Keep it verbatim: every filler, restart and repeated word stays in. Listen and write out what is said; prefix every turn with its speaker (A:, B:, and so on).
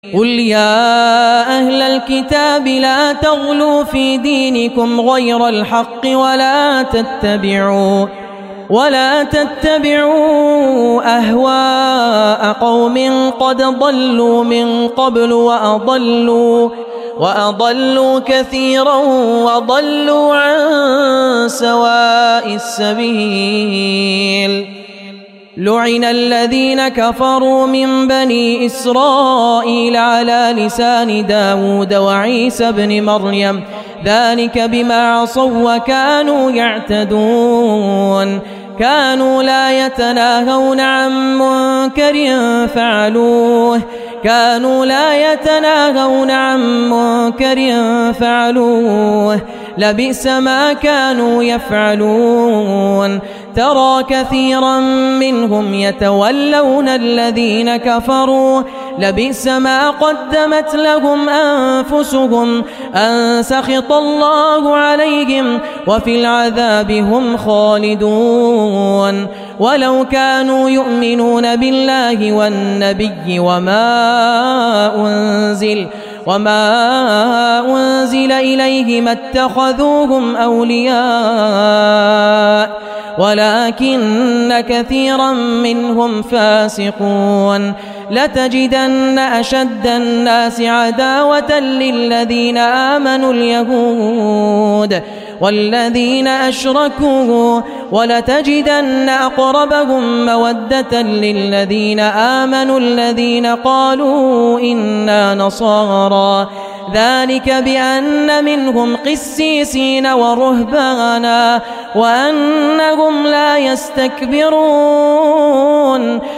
A: قل يا أهل الكتاب لا تغلوا في دينكم غير الحق ولا تتبعوا ولا تتبعوا أهواء قوم قد ضلوا من قبل وأضلوا وأضلوا كثيرا وضلوا عن سواء السبيل. لعن الذين كفروا من بني إسرائيل على لسان داود وعيسى بن مريم ذلك بما عصوا وكانوا يعتدون كانوا لا يتناهون عن منكر فعلوه كانوا لا يتناهون عن منكر فعلوه لبئس ما كانوا يفعلون. ترى كثيرا منهم يتولون الذين كفروا لبئس ما قدمت لهم أنفسهم أن سخط الله عليهم وفي العذاب هم خالدون. ولو كانوا يؤمنون بالله والنبي وما أنزل وما أنزل إليه ما اتخذوهم أولياء ولكن كثيرا منهم فاسقون. لتجدن أشد الناس عداوة للذين آمنوا اليهود والذين أشركوا ولتجدن أقربهم مودة للذين آمنوا الذين قالوا إنا نصارى ذلك بأن منهم قسيسين ورهبانا وأنهم لا يستكبرون.